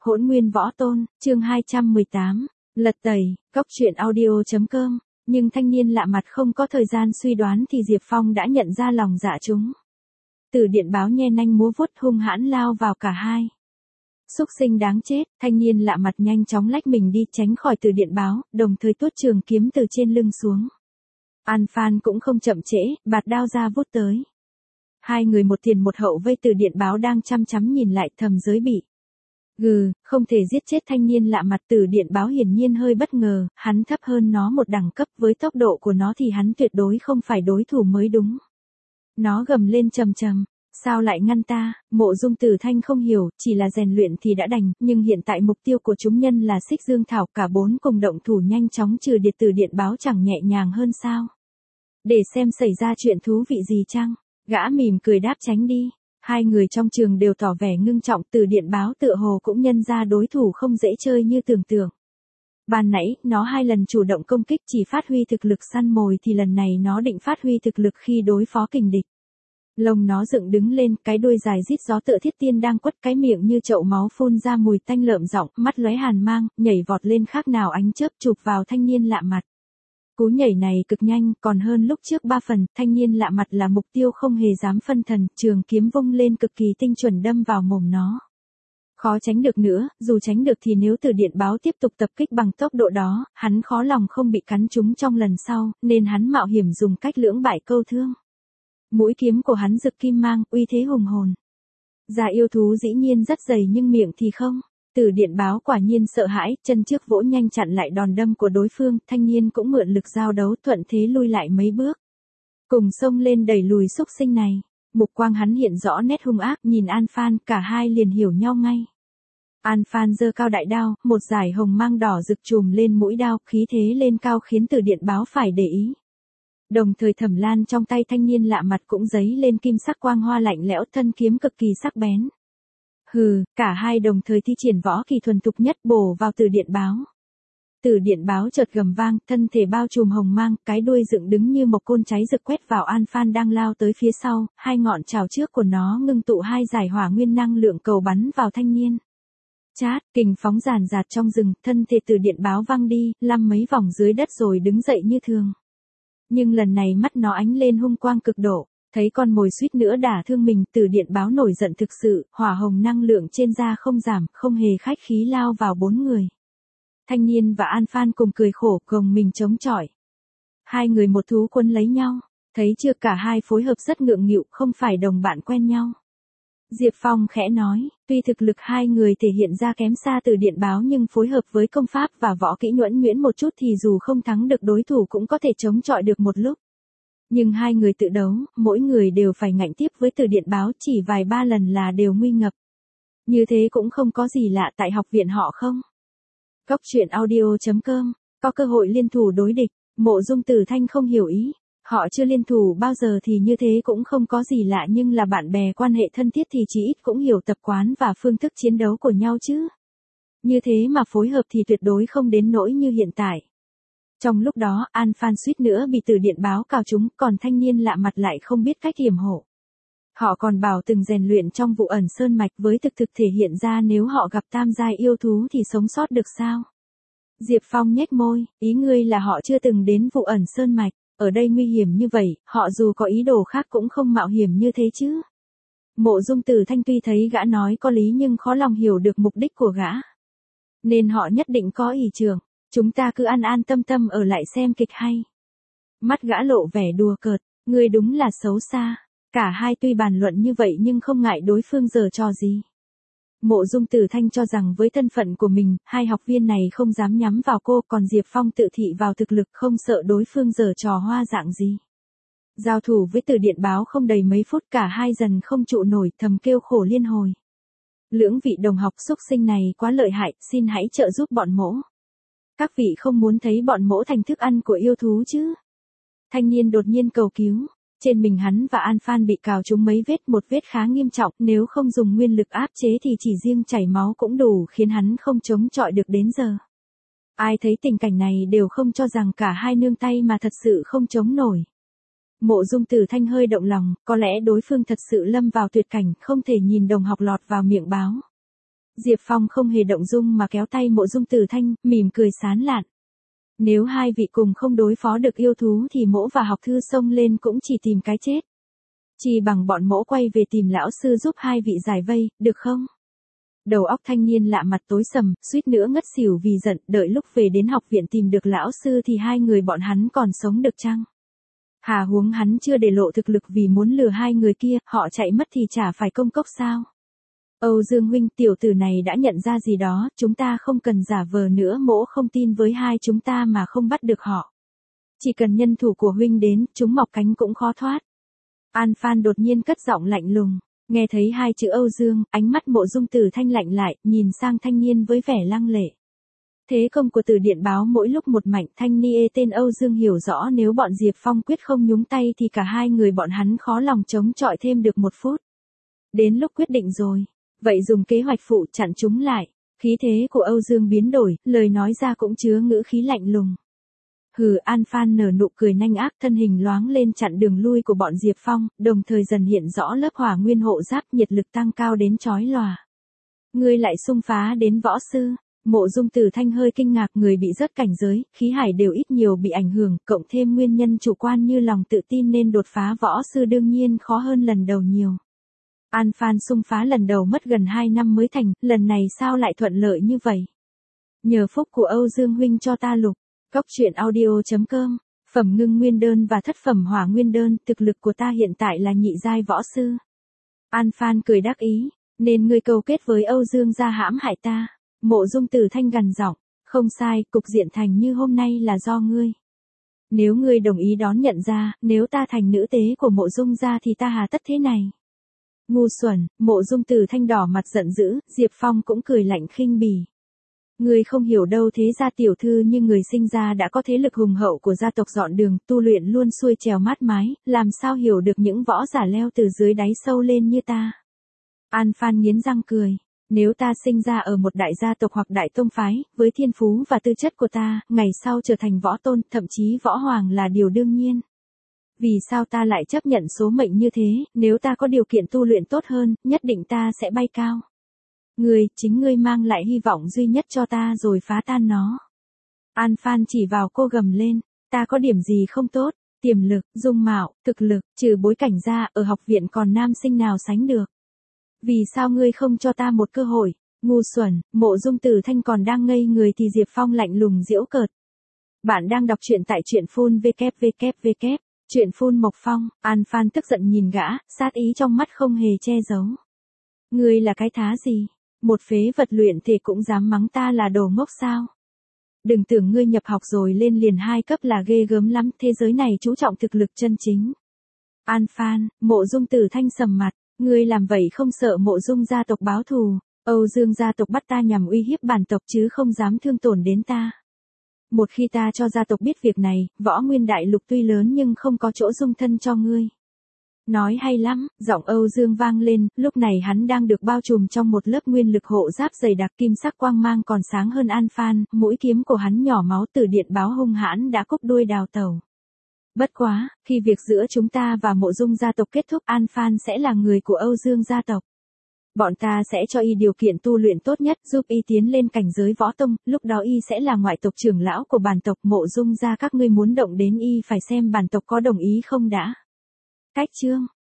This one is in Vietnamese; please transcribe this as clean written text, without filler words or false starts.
Hỗn Nguyên Võ Tôn, chương 218, lật tẩy, cốc truyện audio.com, nhưng thanh niên lạ mặt không có thời gian suy đoán thì Diệp Phong đã nhận ra lòng dạ chúng. Từ điện báo nhe nanh múa vuốt hung hãn lao vào cả hai. Súc sinh đáng chết, thanh niên lạ mặt nhanh chóng lách mình đi tránh khỏi từ điện báo, đồng thời tuốt trường kiếm từ trên lưng xuống. An Phan cũng không chậm trễ, bạt đao ra vút tới. Hai người một tiền một hậu vây từ điện báo đang chăm chăm nhìn lại thầm giới bị. Không thể giết chết thanh niên lạ mặt. Từ điện báo hiển nhiên hơi bất ngờ, hắn thấp hơn nó một đẳng cấp, với tốc độ của nó thì hắn tuyệt đối không phải đối thủ mới đúng. Nó gầm lên trầm trầm, sao lại ngăn ta? Mộ Dung Tử Thanh không hiểu, chỉ là rèn luyện thì đã đành, nhưng hiện tại mục tiêu của chúng nhân là Xích Dương Thảo, cả bốn cùng động thủ nhanh chóng trừ địch. Từ điện báo chẳng nhẹ nhàng hơn sao? Để xem xảy ra chuyện thú vị gì chăng? Gã mỉm cười đáp tránh đi. Hai người trong trường đều tỏ vẻ ngưng trọng. Từ điện báo tựa hồ cũng nhận ra đối thủ không dễ chơi như tưởng tượng. Ban nãy, nó hai lần chủ động công kích chỉ phát huy thực lực săn mồi thì lần này nó định phát huy thực lực khi đối phó kình địch. Lông nó dựng đứng lên, cái đuôi dài rít gió tựa thiết tiên đang quất, cái miệng như chậu máu phun ra mùi tanh lợm giọng, mắt lóe hàn mang, nhảy vọt lên khác nào ánh chớp chụp vào thanh niên lạ mặt. Cú nhảy này cực nhanh, còn hơn lúc trước 3 phần, thanh niên lạ mặt là mục tiêu không hề dám phân thần, trường kiếm vung lên cực kỳ tinh chuẩn đâm vào mồm nó. Khó tránh được nữa, dù tránh được thì nếu từ điện báo tiếp tục tập kích bằng tốc độ đó, hắn khó lòng không bị cắn trúng trong lần sau, nên hắn mạo hiểm dùng cách lưỡng bại câu thương. Mũi kiếm của hắn rực kim mang, uy thế hùng hồn. Da yêu thú dĩ nhiên rất dày nhưng miệng thì không. Từ điện báo quả nhiên sợ hãi, chân trước vỗ nhanh chặn lại đòn đâm của đối phương, thanh niên cũng mượn lực giao đấu thuận thế lui lại mấy bước. Cùng xông lên đẩy lùi xúc sinh này. Mục quang hắn hiện rõ nét hung ác, nhìn An Phan, cả hai liền hiểu nhau ngay. An Phan giơ cao đại đao, một dải hồng mang đỏ rực trùm lên mũi đao, khí thế lên cao khiến từ điện báo phải để ý. Đồng thời thẩm lan trong tay thanh niên lạ mặt cũng giấy lên kim sắc quang hoa lạnh lẽo, thân kiếm cực kỳ sắc bén. Cả hai đồng thời thi triển võ kỳ thuần thục nhất bổ vào từ điện báo. Từ điện báo chợt gầm vang, thân thể bao trùm hồng mang, cái đuôi dựng đứng như một côn cháy rực quét vào An Phan đang lao tới phía sau, hai ngọn trảo trước của nó ngưng tụ hai dải hỏa nguyên năng lượng cầu bắn vào thanh niên. Chát, kình phóng ràn rạt trong rừng, thân thể từ điện báo văng đi, lăn mấy vòng dưới đất rồi đứng dậy như thường. Nhưng lần này mắt nó ánh lên hung quang cực độ, thấy con mồi suýt nữa đả thương mình, từ điện báo nổi giận thực sự, hỏa hồng năng lượng trên da không giảm, không hề khách khí lao vào bốn người. Thanh niên và An Phan cùng cười khổ, gồng mình chống chọi. Hai người một thú quân lấy nhau, thấy chưa, cả hai phối hợp rất ngượng nghịu, không phải đồng bạn quen nhau. Diệp Phong khẽ nói, tuy thực lực hai người thể hiện ra kém xa từ điện báo nhưng phối hợp với công pháp và võ kỹ nhuần nhuyễn một chút thì dù không thắng được đối thủ cũng có thể chống chọi được một lúc. Nhưng hai người tự đấu, mỗi người đều phải ngạnh tiếp với từ điện báo, chỉ vài ba lần là đều nguy ngập. Như thế cũng không có gì lạ, tại học viện họ không. Cốc truyện audio.com, có cơ hội liên thủ đối địch, Mộ Dung Tử Thanh không hiểu ý. Họ chưa liên thủ bao giờ thì như thế cũng không có gì lạ, nhưng là bạn bè quan hệ thân thiết thì chỉ ít cũng hiểu tập quán và phương thức chiến đấu của nhau chứ. Như thế mà phối hợp thì tuyệt đối không đến nỗi như hiện tại. Trong lúc đó, An Phan suýt nữa bị từ điện báo cào trúng, còn thanh niên lạ mặt lại không biết cách hiểm hộ. Họ còn bảo từng rèn luyện trong vụ ẩn sơn mạch, với thực thể hiện ra nếu họ gặp tam giai yêu thú thì sống sót được sao? Diệp Phong nhếch môi, ý ngươi là họ chưa từng đến vụ ẩn sơn mạch. Ở đây nguy hiểm như vậy, họ dù có ý đồ khác cũng không mạo hiểm như thế chứ. Mộ Dung Tử Thanh tuy thấy gã nói có lý nhưng khó lòng hiểu được mục đích của gã. Nên họ nhất định có ý tưởng, chúng ta cứ an an tâm tâm ở lại xem kịch hay. Mắt gã lộ vẻ đùa cợt, ngươi đúng là xấu xa. Cả hai tuy bàn luận như vậy nhưng không ngại đối phương giở trò gì. Mộ Dung Tử Thanh cho rằng với thân phận của mình, hai học viên này không dám nhắm vào cô, còn Diệp Phong tự thị vào thực lực, không sợ đối phương giở trò hoa dạng gì. Giao thủ với từ điện báo không đầy mấy phút, cả hai dần không trụ nổi, thầm kêu khổ liên hồi. Lưỡng vị đồng học xúc sinh này quá lợi hại, xin hãy trợ giúp bọn mỗ. Các vị không muốn thấy bọn mỗ thành thức ăn của yêu thú chứ? Thanh niên đột nhiên cầu cứu. Trên mình hắn và An Phan bị cào trúng mấy vết, một vết khá nghiêm trọng, nếu không dùng nguyên lực áp chế thì chỉ riêng chảy máu cũng đủ khiến hắn không chống chọi được đến giờ. Ai thấy tình cảnh này đều không cho rằng cả hai nương tay mà thật sự không chống nổi. Mộ Dung Tử Thanh hơi động lòng, có lẽ đối phương thật sự lâm vào tuyệt cảnh, không thể nhìn đồng học lọt vào miệng báo. Diệp Phong không hề động dung mà kéo tay Mộ Dung Tử Thanh, mỉm cười sán lạn. Nếu hai vị cùng không đối phó được yêu thú thì mỗ và học thư xông lên cũng chỉ tìm cái chết. Chỉ bằng bọn mỗ quay về tìm lão sư giúp hai vị giải vây, được không? Đầu óc thanh niên lạ mặt tối sầm, suýt nữa ngất xỉu vì giận, đợi lúc về đến học viện tìm được lão sư thì hai người bọn hắn còn sống được chăng? Hà huống hắn chưa để lộ thực lực vì muốn lừa hai người kia, họ chạy mất thì chả phải công cốc sao? Âu Dương huynh, tiểu tử này đã nhận ra gì đó, chúng ta không cần giả vờ nữa, mỗ không tin với hai chúng ta mà không bắt được họ. Chỉ cần nhân thủ của huynh đến, chúng mọc cánh cũng khó thoát. An Phan đột nhiên cất giọng lạnh lùng, nghe thấy hai chữ Âu Dương, ánh mắt Mộ Dung Tử Thanh lạnh lại, nhìn sang thanh niên với vẻ lăng lệ. Thế công của Từ Điện báo mỗi lúc một mạnh, thanh niên tên Âu Dương hiểu rõ nếu bọn Diệp Phong quyết không nhúng tay thì cả hai người bọn hắn khó lòng chống chọi thêm được một phút. Đến lúc quyết định rồi, vậy dùng kế hoạch phụ chặn chúng lại. Khí thế của Âu Dương biến đổi, lời nói ra cũng chứa ngữ khí lạnh lùng. Hừ, An Phan nở nụ cười nanh ác, thân hình loáng lên chặn đường lui của bọn Diệp Phong, đồng thời dần hiện rõ lớp hỏa nguyên hộ giáp, nhiệt lực tăng cao đến chói lòa. Ngươi lại xung phá đến võ sư? Mộ Dung Tử Thanh hơi kinh ngạc, người bị rớt cảnh giới, khí hải đều ít nhiều bị ảnh hưởng, cộng thêm nguyên nhân chủ quan như lòng tự tin nên đột phá võ sư đương nhiên khó hơn lần đầu nhiều. An Phan xung phá lần đầu mất gần 2 năm mới thành, lần này sao lại thuận lợi như vậy? Nhờ phúc của Âu Dương huynh cho ta lục. Cốc truyện audio.com, phẩm ngưng nguyên đơn và thất phẩm hỏa nguyên đơn, thực lực của ta hiện tại là nhị giai võ sư. An Phan cười đắc ý, nên ngươi câu kết với Âu Dương ra hãm hại ta. Mộ Dung Tử Thanh gằn giọng, không sai, cục diện thành như hôm nay là do ngươi. Nếu ngươi đồng ý đón nhận ra, nếu ta thành nữ tế của Mộ Dung gia thì ta hà tất thế này. Ngu xuẩn, Mộ Dung Tử Thanh đỏ mặt giận dữ, Diệp Phong cũng cười lạnh khinh bỉ. Người không hiểu đâu, thế gia tiểu thư như người sinh ra đã có thế lực hùng hậu của gia tộc dọn đường, tu luyện luôn xuôi trèo mát mái, làm sao hiểu được những võ giả leo từ dưới đáy sâu lên như ta. An Phan nghiến răng cười, nếu ta sinh ra ở một đại gia tộc hoặc đại tông phái, với thiên phú và tư chất của ta, ngày sau trở thành võ tôn, thậm chí võ hoàng là điều đương nhiên. Vì sao ta lại chấp nhận số mệnh như thế, nếu ta có điều kiện tu luyện tốt hơn, nhất định ta sẽ bay cao. Chính ngươi mang lại hy vọng duy nhất cho ta rồi phá tan nó. An Phan chỉ vào cô gầm lên, ta có điểm gì không tốt, tiềm lực, dung mạo, thực lực, trừ bối cảnh ra, ở học viện còn nam sinh nào sánh được. Vì sao ngươi không cho ta một cơ hội? Ngu xuẩn, Mộ Dung Tử Thanh còn đang ngây người thì Diệp Phong lạnh lùng giễu cợt. Bạn đang đọc truyện tại truyện phun www. Truyện phun Mộc Phong. An Phan tức giận nhìn gã, sát ý trong mắt không hề che giấu. Ngươi là cái thá gì? Một phế vật luyện thể cũng dám mắng ta là đồ ngốc sao? Đừng tưởng ngươi nhập học rồi lên liền 2 cấp là ghê gớm lắm, thế giới này chú trọng thực lực chân chính. An Phan, Mộ Dung Tử Thanh sầm mặt, ngươi làm vậy không sợ Mộ Dung gia tộc báo thù? Âu Dương gia tộc bắt ta nhằm uy hiếp bản tộc chứ không dám thương tổn đến ta. Một khi ta cho gia tộc biết việc này, Võ Nguyên Đại Lục tuy lớn nhưng không có chỗ dung thân cho ngươi. Nói hay lắm, giọng Âu Dương vang lên, lúc này hắn đang được bao trùm trong một lớp nguyên lực hộ giáp dày đặc, kim sắc quang mang còn sáng hơn An Phan, mũi kiếm của hắn nhỏ máu, Từ Điện báo hung hãn đã cúp đuôi đào tẩu. Bất quá, khi việc giữa chúng ta và Mộ Dung gia tộc kết thúc, An Phan sẽ là người của Âu Dương gia tộc. Bọn ta sẽ cho y điều kiện tu luyện tốt nhất, giúp y tiến lên cảnh giới võ tông, lúc đó y sẽ là ngoại tộc trưởng lão của bản tộc. Mộ Dung gia các ngươi muốn động đến y phải xem bản tộc có đồng ý không đã. Cách chương